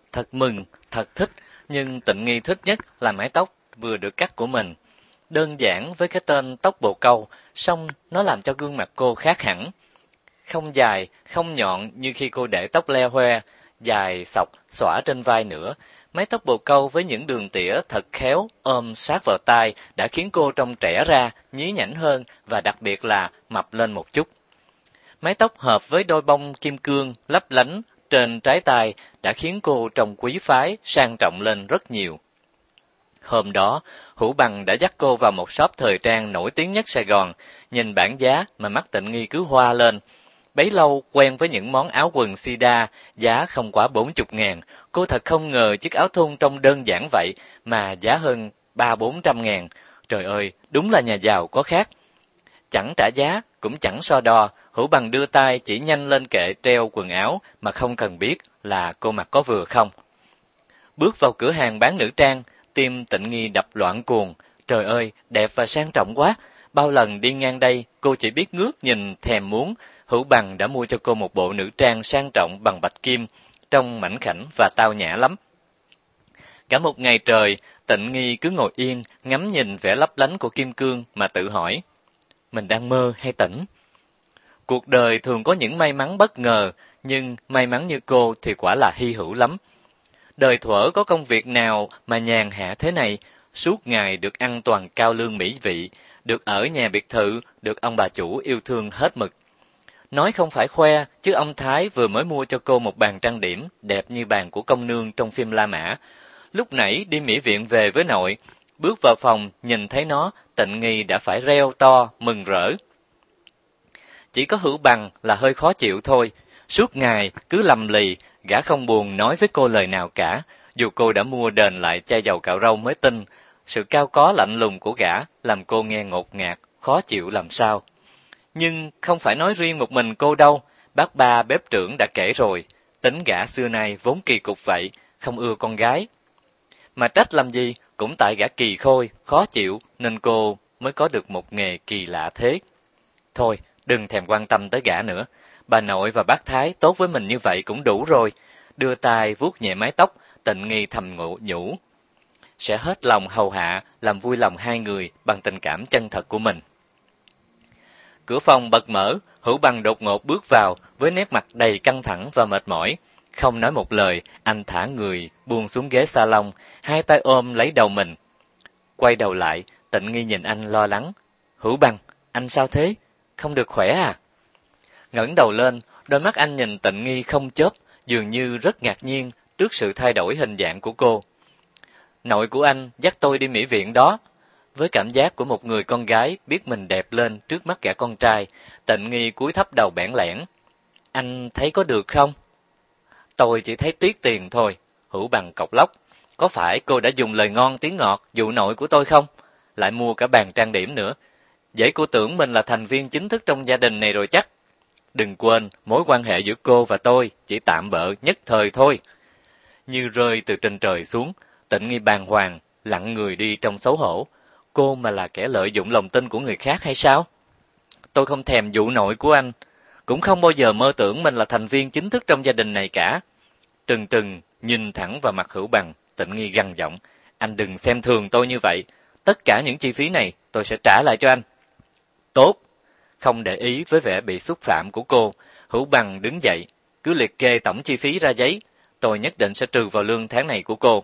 Thật mừng, thật thích, nhưng Tịnh Nghi thích nhất là mái tóc vừa được cắt của mình. Đơn giản với cái tên tóc bồ câu, song nó làm cho gương mặt cô khác hẳn. Không dài, không nhọn như khi cô để tóc le hoe, dài xộc xõa trên vai nữa. Mái tóc bồ câu với những đường tỉa thật khéo ôm sát vào tai đã khiến cô trông trẻ ra, nhí nhảnh hơn và đặc biệt là mập lên một chút. Mái tóc hợp với đôi bông kim cương lấp lánh trên trái tai đã khiến cô trông quý phái, sang trọng lên rất nhiều. Hôm đó, Hữu Bằng đã dắt cô vào một shop thời trang nổi tiếng nhất Sài Gòn, nhìn bảng giá mà mắt Tịnh Nghi cứ hoa lên. Bấy lâu quen với những món áo quần Sida, giá không quá 40.000, cô thật không ngờ chiếc áo thun trông đơn giản vậy mà giá hơn 300-400 ngàn. Trời ơi, đúng là nhà giàu có khác. Chẳng trả giá, cũng chẳng so đo, Hữu Bằng đưa tay chỉ nhanh lên kệ treo quần áo mà không cần biết là cô mặc có vừa không. Bước vào cửa hàng bán nữ trang, tim Tịnh Nghi đập loạn cuồng. Trời ơi, đẹp và sang trọng quá. Bao lần đi ngang đây, cô chỉ biết ngước nhìn thèm muốn. Hữu Bằng đã mua cho cô một bộ nữ trang sang trọng bằng bạch kim, trông mảnh khảnh và tao nhã lắm. Cả một ngày trời, Tịnh Nghi cứ ngồi yên, ngắm nhìn vẻ lấp lánh của kim cương mà tự hỏi, mình đang mơ hay tỉnh? Cuộc đời thường có những may mắn bất ngờ, nhưng may mắn như cô thì quả là hy hữu lắm. Đời thuở có công việc nào mà nhàn hạ thế này, suốt ngày được ăn toàn cao lương mỹ vị, được ở nhà biệt thự, được ông bà chủ yêu thương hết mực. Nói không phải khoe, chứ ông Thái vừa mới mua cho cô một bàn trang điểm đẹp như bàn của công nương trong phim La Mã. Lúc nãy đi mỹ viện về với nội, bước vào phòng nhìn thấy nó, Tịnh Nghi đã phải reo to, mừng rỡ. Chỉ có Hữu Bằng là hơi khó chịu thôi, suốt ngày cứ lầm lì, gã không buồn nói với cô lời nào cả, dù cô đã mua đền lại chai dầu cạo râu mới tin. Sự cao có lạnh lùng của gã làm cô nghe ngột ngạt, khó chịu làm sao. Nhưng không phải nói riêng một mình cô đâu, bác ba bếp trưởng đã kể rồi, tính gã xưa nay vốn kỳ cục vậy, không ưa con gái. Mà trách làm gì, cũng tại gã kỳ khôi, khó chịu, nên cô mới có được một nghề kỳ lạ thế. Thôi, đừng thèm quan tâm tới gã nữa, bà nội và bác Thái tốt với mình như vậy cũng đủ rồi. Đưa tay vuốt nhẹ mái tóc, Tịnh Nghi thầm nhủ, sẽ hết lòng hầu hạ, làm vui lòng hai người bằng tình cảm chân thật của mình. Cửa phòng bật mở, Hữu Bằng đột ngột bước vào với nét mặt đầy căng thẳng và mệt mỏi. Không nói một lời, anh thả người buông xuống ghế salon, hai tay ôm lấy đầu mình. Quay đầu lại, Tịnh Nghi nhìn anh lo lắng. Hữu Bằng, anh sao thế? Không được khỏe à? Ngẩng đầu lên, đôi mắt anh nhìn Tịnh Nghi không chớp, dường như rất ngạc nhiên trước sự thay đổi hình dạng của cô. Nội của anh dắt tôi đi mỹ viện đó. Với cảm giác của một người con gái biết mình đẹp lên trước mắt gã con trai, Tịnh Nghi cúi thấp đầu bẽn lẽn. Anh thấy có được không? Tôi chỉ thấy tiếc tiền thôi, Hữu Bằng cộc lốc. Có phải cô đã dùng lời ngon tiếng ngọt dụ nội của tôi không? Lại mua cả bàn trang điểm nữa. Vậy cô tưởng mình là thành viên chính thức trong gia đình này rồi chắc. Đừng quên, mối quan hệ giữa cô và tôi chỉ tạm bợ nhất thời thôi. Như rơi từ trên trời xuống, Tịnh Nghi bàng hoàng, lặng người đi trong xấu hổ. Cô mà là kẻ lợi dụng lòng tin của người khác hay sao? Tôi không thèm dụ nội của anh, cũng không bao giờ mơ tưởng mình là thành viên chính thức trong gia đình này cả. Trừng trừng nhìn thẳng vào mặt Hữu Bằng, Tịnh Nghi gằn giọng, anh đừng xem thường tôi như vậy, tất cả những chi phí này tôi sẽ trả lại cho anh. Tốt. Không để ý với vẻ bị xúc phạm của cô, Hữu Bằng đứng dậy, cứ liệt kê tổng chi phí ra giấy, tôi nhất định sẽ trừ vào lương tháng này của cô.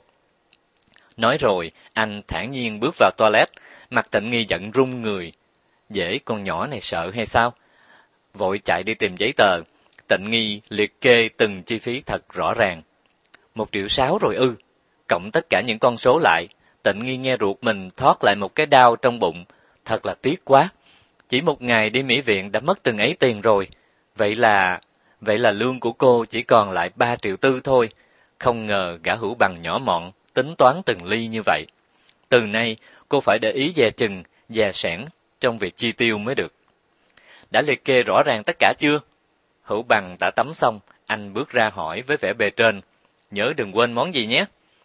Nói rồi, anh thản nhiên bước vào toilet, mặt Tịnh Nghi giận run người. Dễ con nhỏ này sợ hay sao? Vội chạy đi tìm giấy tờ, Tịnh Nghi liệt kê từng chi phí thật rõ ràng. 1,6 triệu rồi ư? Cộng tất cả những con số lại, Tịnh Nghi nghe ruột mình thoát lại một cái đau trong bụng, thật là tiếc quá. Chỉ một ngày đi mỹ viện đã mất từng ấy tiền rồi. Vậy là lương của cô chỉ còn lại 3,4 triệu thôi. Không ngờ gã Hữu Bằng nhỏ mọn, tính toán từng ly như vậy. Từ nay, cô phải để ý dè chừng, dè sẻn trong việc chi tiêu mới được. Đã liệt kê rõ ràng tất cả chưa? Hữu Bằng đã tắm xong, anh bước ra hỏi với vẻ bề trên. Nhớ đừng quên món gì nhé.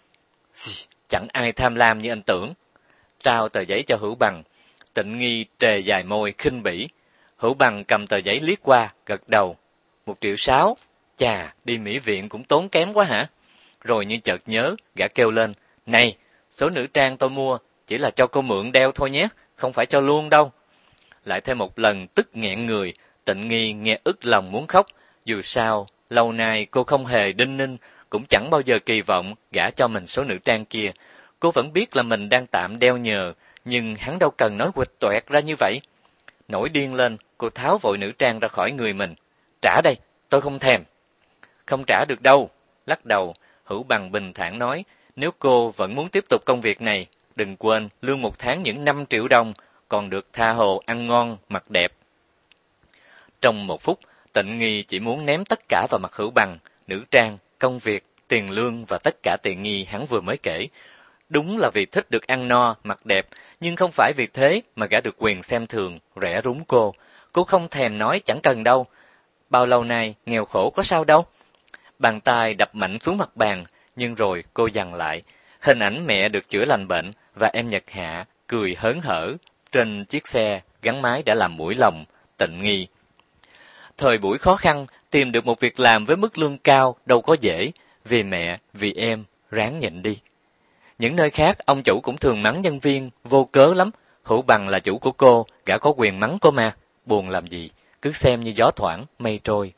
Chẳng ai tham lam như anh tưởng. Trao tờ giấy cho Hữu Bằng. Tịnh Nghi trề dài môi khinh bỉ. Hữu Bằng cầm tờ giấy liếc qua, gật đầu. 1,6 triệu. Chà, đi mỹ viện cũng tốn kém quá hả? rồi như chợt nhớ, gã kêu lên, này, số nữ trang tôi mua chỉ là cho cô mượn đeo thôi nhé, không phải cho luôn đâu. Lại thêm một lần tức nghẹn người, Tịnh Nghi nghe ức lòng muốn khóc, dù sao, lâu nay cô không hề đinh ninh, cũng chẳng bao giờ kỳ vọng gả cho mình số nữ trang kia. Cô vẫn biết là mình đang tạm đeo nhờ, nhưng hắn đâu cần nói huỵch toẹt ra như vậy. Nổi điên lên, cô tháo vội nữ trang ra khỏi người mình. Trả đây, tôi không thèm. Không trả được đâu. Lắc đầu, Hữu Bằng bình thản nói, nếu cô vẫn muốn tiếp tục công việc này, đừng quên lương một tháng những 5 triệu đồng, còn được tha hồ ăn ngon, mặc đẹp. Trong một phút, Tịnh Nghi chỉ muốn ném tất cả vào mặt Hữu Bằng, nữ trang, công việc, tiền lương và tất cả tiện nghi hắn vừa mới kể. Đúng là vì thích được ăn no, mặc đẹp, nhưng không phải vì thế mà gã được quyền xem thường, rẻ rúng cô. Cô không thèm nói chẳng cần đâu. Bao lâu nay, nghèo khổ có sao đâu. Bàn tay đập mạnh xuống mặt bàn, nhưng rồi cô dằn lại. Hình ảnh mẹ được chữa lành bệnh và em Nhật Hạ cười hớn hở trên chiếc xe gắn máy đã làm mũi lòng Tịnh Nghi. Thời buổi khó khăn, tìm được một việc làm với mức lương cao đâu có dễ, vì mẹ, vì em, ráng nhịn đi. Những nơi khác, ông chủ cũng thường mắng nhân viên, vô cớ lắm. Hữu Bằng là chủ của cô, gã có quyền mắng cô mà. Buồn làm gì, cứ xem như gió thoảng, mây trôi.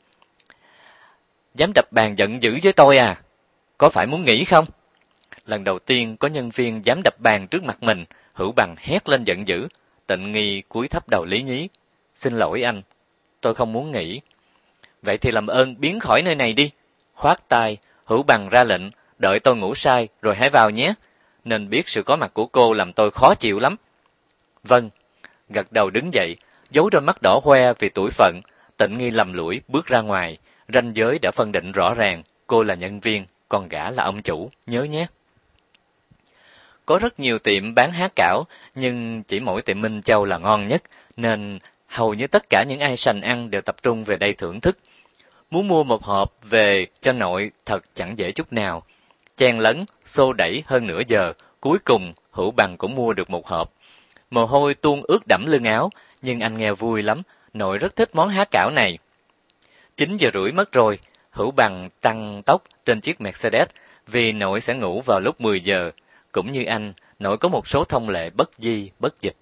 Dám đập bàn giận dữ với tôi à? Có phải muốn nghỉ không? Lần đầu tiên có nhân viên dám đập bàn trước mặt mình, Hữu Bằng hét lên giận dữ. Tịnh Nghi cúi thấp đầu lý nhí. Xin lỗi anh, tôi không muốn nghỉ. Vậy thì làm ơn biến khỏi nơi này đi. Khoát tay, Hữu Bằng ra lệnh, đợi tôi ngủ say rồi hãy vào nhé. Nên biết sự có mặt của cô làm tôi khó chịu lắm. Vâng, gật đầu đứng dậy, giấu đôi mắt đỏ hoe vì tủi phận. Tịnh Nghi lầm lũi bước ra ngoài, ranh giới đã phân định rõ ràng, cô là nhân viên, còn gã là ông chủ, nhớ nhé. Có rất nhiều tiệm bán há cảo, nhưng chỉ mỗi tiệm Minh Châu là ngon nhất, nên hầu như tất cả những ai sành ăn đều tập trung về đây thưởng thức. Muốn mua một hộp về cho nội thật chẳng dễ chút nào. Chen lấn, xô đẩy hơn nửa giờ, cuối cùng Hữu Bằng cũng mua được một hộp. Mồ hôi tuôn ướt đẫm lưng áo, nhưng anh nghe vui lắm, nội rất thích món há cảo này. 9 giờ rưỡi mất rồi, Hữu Bằng tăng tốc trên chiếc Mercedes, vì nội sẽ ngủ vào lúc 10 giờ. Cũng như anh, nội có một số thông lệ bất di, bất dịch.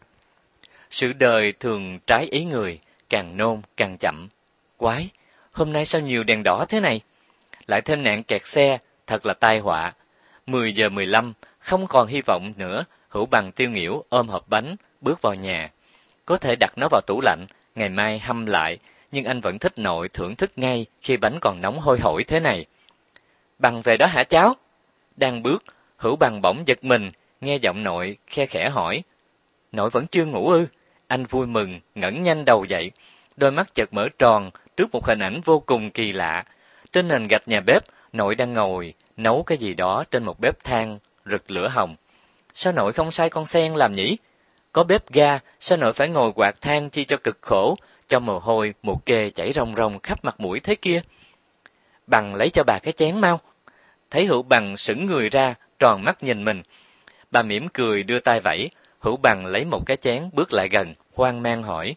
Sự đời thường trái ý người, càng nôn càng chậm. Quái, hôm nay sao nhiều đèn đỏ thế này? Lại thêm nạn kẹt xe, thật là tai họa. 10 giờ 15, không còn hy vọng nữa, Hữu Bằng tiêu nghỉu ôm hộp bánh, bước vào nhà. Có thể đặt nó vào tủ lạnh, ngày mai hâm lại, nhưng anh vẫn thích nội thưởng thức ngay khi bánh còn nóng hôi hổi thế này. Bằng về đó hả cháu? Đang bước, Hữu Bằng bỗng giật mình, nghe giọng nội khe khẽ hỏi. Nội vẫn chưa ngủ ư? Anh vui mừng, ngẩng nhanh đầu dậy. Đôi mắt chợt mở tròn trước một hình ảnh vô cùng kỳ lạ. Trên nền gạch nhà bếp, nội đang ngồi nấu cái gì đó trên một bếp than rực lửa hồng. Sao nội không sai con sen làm nhỉ? Có bếp ga, sao nội phải ngồi quạt than chi cho cực khổ, cho mồ hôi mồ kê chảy ròng ròng khắp mặt mũi thế kia? Bằng lấy cho bà cái chén mau. Thấy Hữu Bằng sững người ra, tròn mắt nhìn mình. Bà mỉm cười đưa tay vẫy, Hữu Bằng lấy một cái chén bước lại gần, hoang mang hỏi.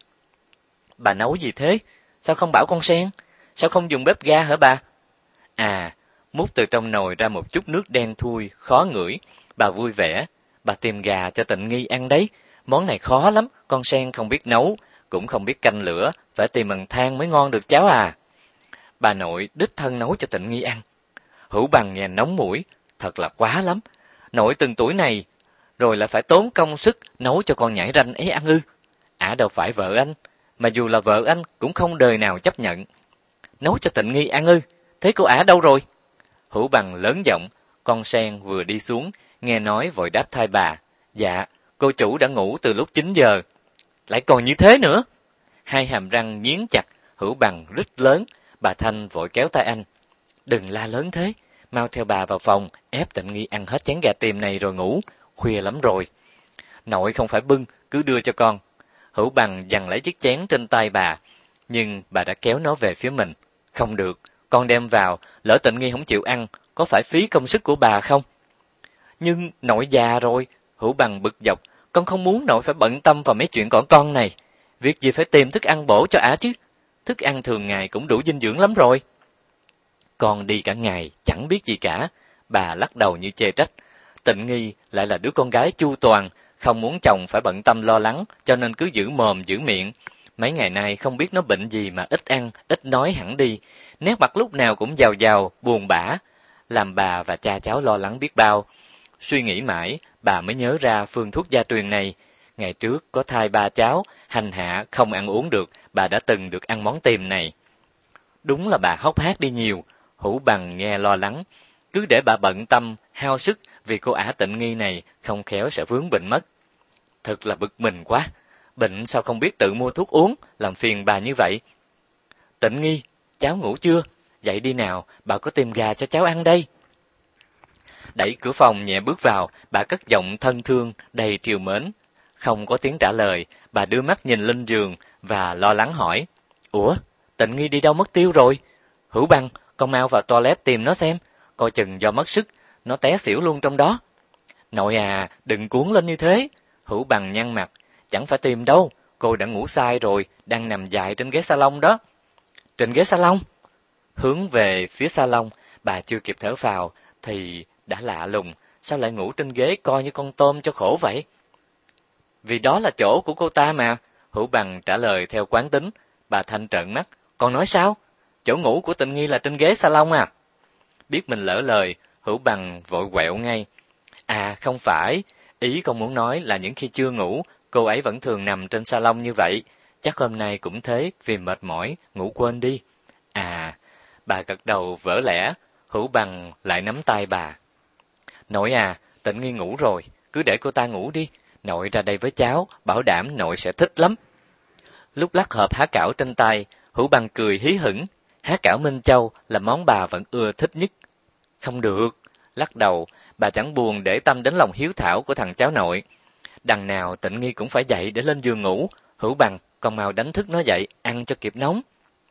Bà nấu gì thế? Sao không bảo con sen? Sao không dùng bếp ga hả bà? À, múc từ trong nồi ra một chút nước đen thui, khó ngửi. Bà vui vẻ, bà tìm gà cho Tịnh Nghi ăn đấy. Món này khó lắm, con sen không biết nấu, cũng không biết canh lửa, phải tìm bằng than mới ngon được cháu à. Bà nội đích thân nấu cho Tịnh Nghi ăn. Hữu Bằng nghe nóng mũi, thật là quá lắm. Nội từng tuổi này, rồi lại phải tốn công sức nấu cho con nhãi ranh ấy ăn ư? Ả đâu phải vợ anh, mà dù là vợ anh cũng không đời nào chấp nhận. Nấu cho Tịnh Nghi ăn ư? Thế cô Ả đâu rồi? Hữu Bằng lớn giọng, con sen vừa đi xuống, nghe nói vội đáp thay bà. Dạ, cô chủ đã ngủ từ lúc 9 giờ. Lại còn như thế nữa? Hai hàm răng nghiến chặt, Hữu Bằng rít lớn, bà Thanh vội kéo tay anh. Đừng la lớn thế, mau theo bà vào phòng, ép Tịnh Nghi ăn hết chén gà tiềm này rồi ngủ, khuya lắm rồi. Nội không phải bưng, cứ đưa cho con. Hữu Bằng giằng lấy chiếc chén trên tay bà, nhưng bà đã kéo nó về phía mình. Không được, con đem vào, lỡ Tịnh Nghi không chịu ăn, có phải phí công sức của bà không? Nhưng nội già rồi, Hữu Bằng bực dọc, con không muốn nội phải bận tâm vào mấy chuyện của con này. Việc gì phải tìm thức ăn bổ cho ả chứ, thức ăn thường ngày cũng đủ dinh dưỡng lắm rồi. Con đi cả ngày, chẳng biết gì cả, Bà lắc đầu như chê trách. Tịnh Nghi lại là đứa con gái chu toàn, không muốn chồng phải bận tâm lo lắng, cho nên cứ giữ mồm giữ miệng. Mấy ngày nay không biết nó bệnh gì mà ít ăn, ít nói hẳn đi, nét mặt lúc nào cũng giàu giàu, buồn bã, làm bà và cha cháu lo lắng biết bao. Suy nghĩ mãi, bà mới nhớ ra phương thuốc gia truyền này. Ngày trước có thai 3 cháu, hành hạ không ăn uống được, bà đã từng được ăn món tiềm này. Đúng là bà hốc hác đi nhiều. Hữu Bằng nghe lo lắng, cứ để bà bận tâm, hao sức vì cô ả Tịnh Nghi này không khéo sẽ vướng bệnh mất. Thật là bực mình quá, bệnh sao không biết tự mua thuốc uống, làm phiền bà như vậy. Tịnh Nghi, cháu ngủ chưa? Dậy đi nào, bà có tìm gà cho cháu ăn đây. Đẩy cửa phòng nhẹ bước vào, bà cất giọng thân thương, đầy trìu mến. Không có tiếng trả lời, bà đưa mắt nhìn lên giường và lo lắng hỏi. Ủa, Tịnh Nghi đi đâu mất tiêu rồi? Hữu Bằng, con mau vào toilet tìm nó xem, coi chừng do mất sức, nó té xỉu luôn trong đó. Nội à, đừng cuốn lên như thế. Hữu Bằng nhăn mặt, chẳng phải tìm đâu, cô đã ngủ sai rồi, đang nằm dài trên ghế salon đó. Trên ghế salon? Hướng về phía salon, bà chưa kịp thở phào thì đã lạ lùng, sao lại ngủ trên ghế coi như con tôm cho khổ vậy? Vì đó là chỗ của cô ta mà, Hữu Bằng trả lời theo quán tính. Bà Thanh trợn mắt, con nói sao? Chỗ ngủ của Tịnh Nghi là trên ghế salon à? Biết mình lỡ lời, Hữu Bằng vội quẹo ngay. À không phải, ý con muốn nói là những khi chưa ngủ, cô ấy vẫn thường nằm trên salon như vậy. Chắc hôm nay cũng thế, vì mệt mỏi, ngủ quên đi. À, bà gật đầu vỡ lẽ, Hữu Bằng lại nắm tay bà. Nội à, Tịnh Nghi ngủ rồi, cứ để cô ta ngủ đi. Nội ra đây với cháu, bảo đảm nội sẽ thích lắm. Lúc lắc hộp há cảo trên tay, Hữu Bằng cười hí hửng. Há cảo Minh Châu là món bà vẫn ưa thích nhất. Không được, lắc đầu, bà chẳng buồn để tâm đến lòng hiếu thảo của thằng cháu nội. Đằng nào Tịnh Nghi cũng phải dậy để lên giường ngủ. Hữu Bằng, con mau đánh thức nó dậy, ăn cho kịp nóng.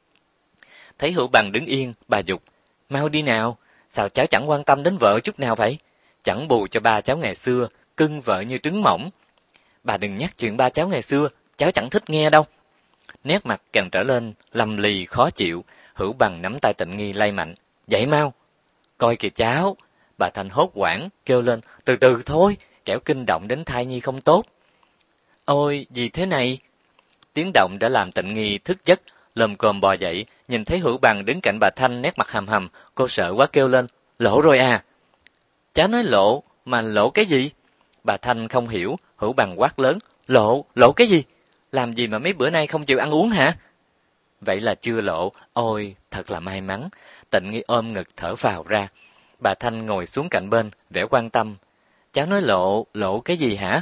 Thấy Hữu Bằng đứng yên, bà giục, mau đi nào, sao cháu chẳng quan tâm đến vợ chút nào vậy? Chẳng bù cho ba cháu ngày xưa, cưng vợ như trứng mỏng. Bà đừng nhắc chuyện ba cháu ngày xưa, cháu chẳng thích nghe đâu. Nét mặt càng trở lên lầm lì khó chịu, Hữu Bằng nắm tay Tịnh Nghi lay mạnh, dậy mau. Coi kìa cháu, bà Thanh hốt hoảng kêu lên, từ từ thôi, kẻo kinh động đến thai nhi không tốt. Ôi, gì thế này? Tiếng động đã làm Tịnh Nghi thức giấc, lồm cồm bò dậy, nhìn thấy Hữu Bằng đứng cạnh bà Thanh nét mặt hầm hầm, cô sợ quá kêu lên, lộ rồi à? Cháu nói lộ, mà lộ cái gì? Bà Thanh không hiểu, Hữu Bằng quát lớn, lộ cái gì? Làm gì mà mấy bữa nay không chịu ăn uống hả? Vậy là chưa lộ, ôi, thật là may mắn. Tịnh Nghi ôm ngực thở phào ra. Bà Thanh ngồi xuống cạnh bên, vẻ quan tâm. Cháu nói lộ cái gì hả?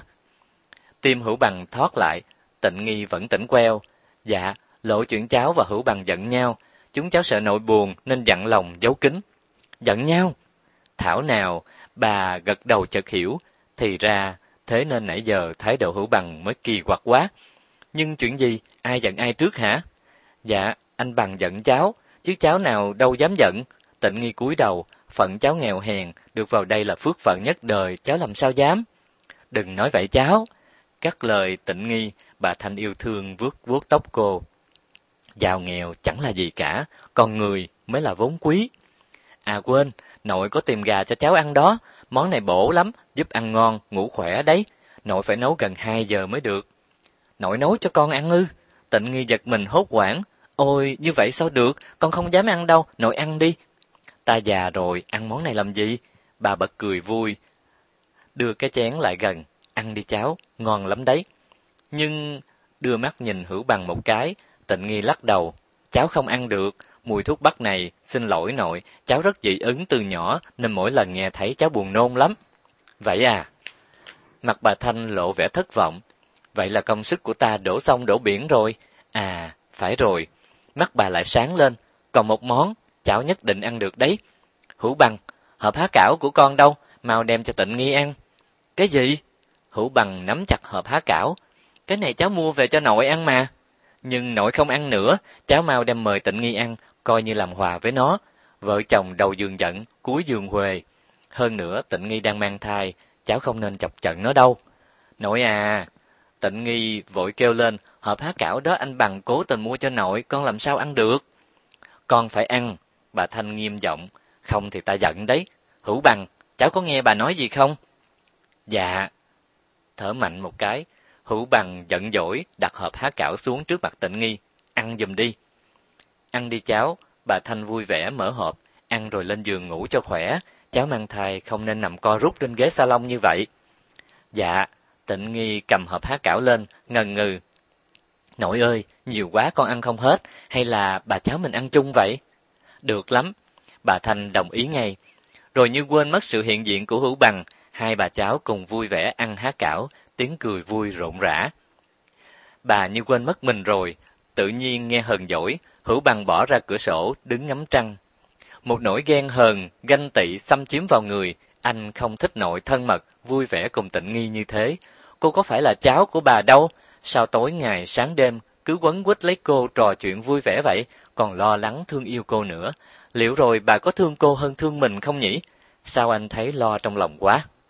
Tim Hữu Bằng thoát lại, Tịnh Nghi vẫn tỉnh queo. Dạ, lộ chuyện cháu và Hữu Bằng giận nhau. Chúng cháu sợ nội buồn nên dặn lòng giấu kín. Giận nhau? Thảo nào, bà gật đầu chợt hiểu. Thì ra, thế nên nãy giờ thái độ Hữu Bằng mới kỳ quặc quá. Nhưng chuyện gì, ai giận ai trước hả? Dạ, anh Bằng giận cháu, chứ cháu nào đâu dám giận. Tịnh Nghi cúi đầu, phận cháu nghèo hèn, được vào đây là phước phận nhất đời, cháu làm sao dám. Đừng nói vậy cháu. Cắt lời Tịnh Nghi, bà Thanh yêu thương vuốt vuốt tóc cô. Giàu nghèo chẳng là gì cả, con người mới là vốn quý. À quên, nội có tìm gà cho cháu ăn đó, món này bổ lắm, giúp ăn ngon, ngủ khỏe đấy. Nội phải nấu gần 2 giờ mới được. Nội nấu cho con ăn ư? Tịnh Nghi giật mình hốt hoảng. Ôi, như vậy sao được, con không dám ăn đâu, nội ăn đi. Ta già rồi, ăn món này làm gì? Bà bật cười vui, đưa cái chén lại gần. Ăn đi cháu, ngon lắm đấy. Nhưng, đưa mắt nhìn Hữu Bằng một cái, Tịnh Nghi lắc đầu. Cháu không ăn được, mùi thuốc bắc này, xin lỗi nội, cháu rất dị ứng từ nhỏ, nên mỗi lần nghe thấy cháu buồn nôn lắm. Vậy à? Mặt bà Thanh lộ vẻ thất vọng. Vậy là công sức của ta đổ sông đổ biển rồi. À, phải rồi. Mắt bà lại sáng lên. Còn một món, cháu nhất định ăn được đấy. Hữu Bằng, hộp há cảo của con đâu? Mau đem cho Tịnh Nghi ăn. Cái gì? Hữu Bằng nắm chặt hộp há cảo. Cái này cháu mua về cho nội ăn mà. Nhưng nội không ăn nữa, cháu mau đem mời Tịnh Nghi ăn, coi như làm hòa với nó. Vợ chồng đầu giường giận, cuối giường huề. Hơn nữa Tịnh Nghi đang mang thai, cháu không nên chọc giận nó đâu. Nội à! Tịnh Nghi vội kêu lên, hộp há cảo đó anh Bằng cố tình mua cho nội, con làm sao ăn được? Con phải ăn, bà Thanh nghiêm giọng, không thì ta giận đấy. Hữu Bằng, cháu có nghe bà nói gì không? Dạ. Thở mạnh một cái, Hữu Bằng giận dỗi đặt hộp há cảo xuống trước mặt Tịnh Nghi. Ăn giùm đi. Ăn đi cháu, bà Thanh vui vẻ mở hộp, ăn rồi lên giường ngủ cho khỏe. Cháu mang thai không nên nằm co rút trên ghế salon như vậy. Dạ, Tịnh Nghi cầm hộp há cảo lên, ngần ngừ. Nội ơi, nhiều quá con ăn không hết, hay là bà cháu mình ăn chung vậy? Được lắm, bà Thanh đồng ý ngay. Rồi như quên mất sự hiện diện của Hữu Bằng, hai bà cháu cùng vui vẻ ăn há cảo, tiếng cười vui rộn rã. Bà như quên mất mình rồi, tự nhiên nghe hờn dỗi, Hữu Bằng bỏ ra cửa sổ, đứng ngắm trăng. Một nỗi ghen hờn, ganh tị xâm chiếm vào người, anh không thích nội thân mật, vui vẻ cùng Tịnh Nghi như thế. Cô có phải là cháu của bà đâu, sao tối ngày sáng đêm cứ quấn quýt lấy cô trò chuyện vui vẻ vậy, còn lo lắng thương yêu cô nữa. Liệu rồi bà có thương cô hơn thương mình không nhỉ? Sao anh thấy lo trong lòng quá?